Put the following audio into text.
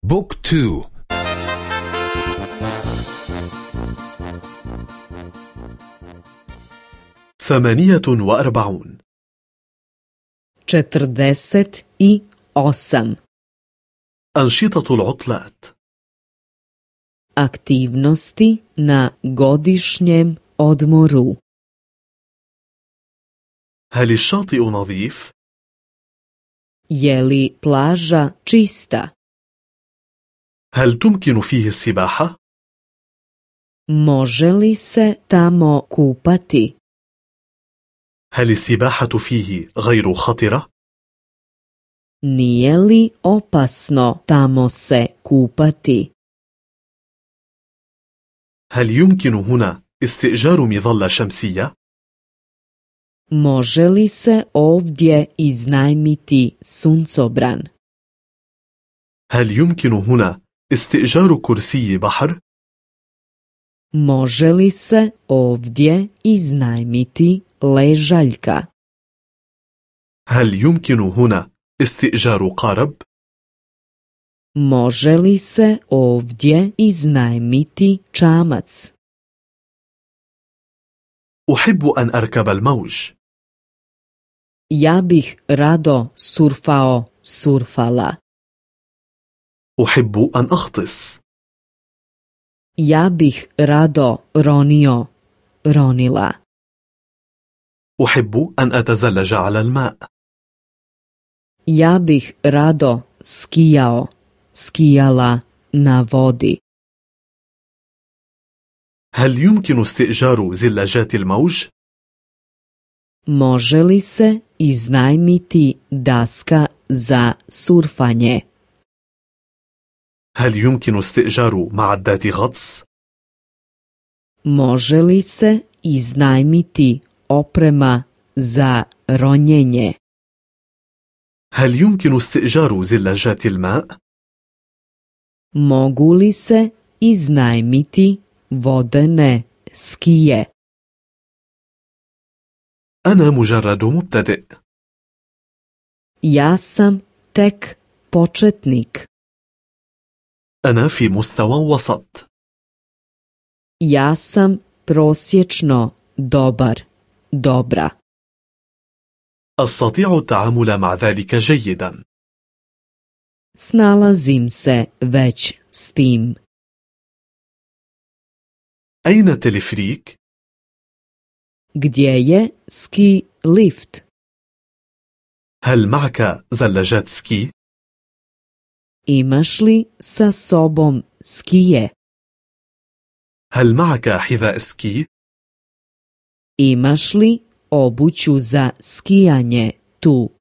بوك تو. 48. 48. أنشطة العطلات. Aktivnosti na godišnjem odmoru. هل الشاطئ نظيف؟ Je li plaža čista? هل تمكن فيه السباحة؟ Može li se tamo kupati? هل السباحة فيه غير خطرة؟ Nije li opasno tamo se kupati? هل يمكن هنا استئجار مظلة شمسية؟ Može li se ovdje iznajmiti suncobran? هل يمكن هنا استئجار كرسي بحر؟ Može li se ovdje iznajmiti ležaljka? هل يمكن هنا استئجار قارب؟ Može li se ovdje iznajmiti čamac? أحب أن أركب الموج. Ja bih rado surfala. أحب أن أغطس. Ja bih rado ronila. أحب أن أتزلج على الماء. Ja bih rado skijala na vodi. هل يمكن استئجار زلاجات الموج؟ Može li se iznajmiti daska za surfanje? هل يمكن استئجار معدات غطس؟ Može li se iznajmiti oprema za ronjenje? هل يمكن استئجار زلاجات الماء؟ Mogu li se iznajmiti vodene skije? أنا مجرد مبتدئ. Ja sam tek početnik. أنا في مستوى وسط. Ja sam prosječno dobra. أستطيع التعامل مع ذلك جيدا. Snalazim se već s tim. أين التلفريك؟ Gdje je ski lift? هل معك زلاجات سكي؟ Imaš li sa sobom skije? هل معك حذاء سكي؟ Imaš li obuću za skijanje tu?